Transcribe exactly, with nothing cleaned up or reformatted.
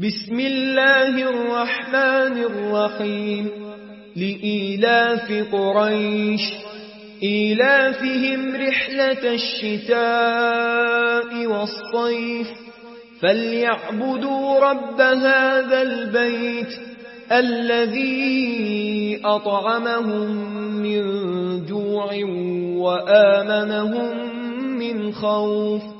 بسم الله الرحمن الرحيم لإيلاف قريش إيلافهم رحلة الشتاء والصيف فليعبدوا رب هذا البيت الذي أطعمهم من جوع وآمنهم من خوف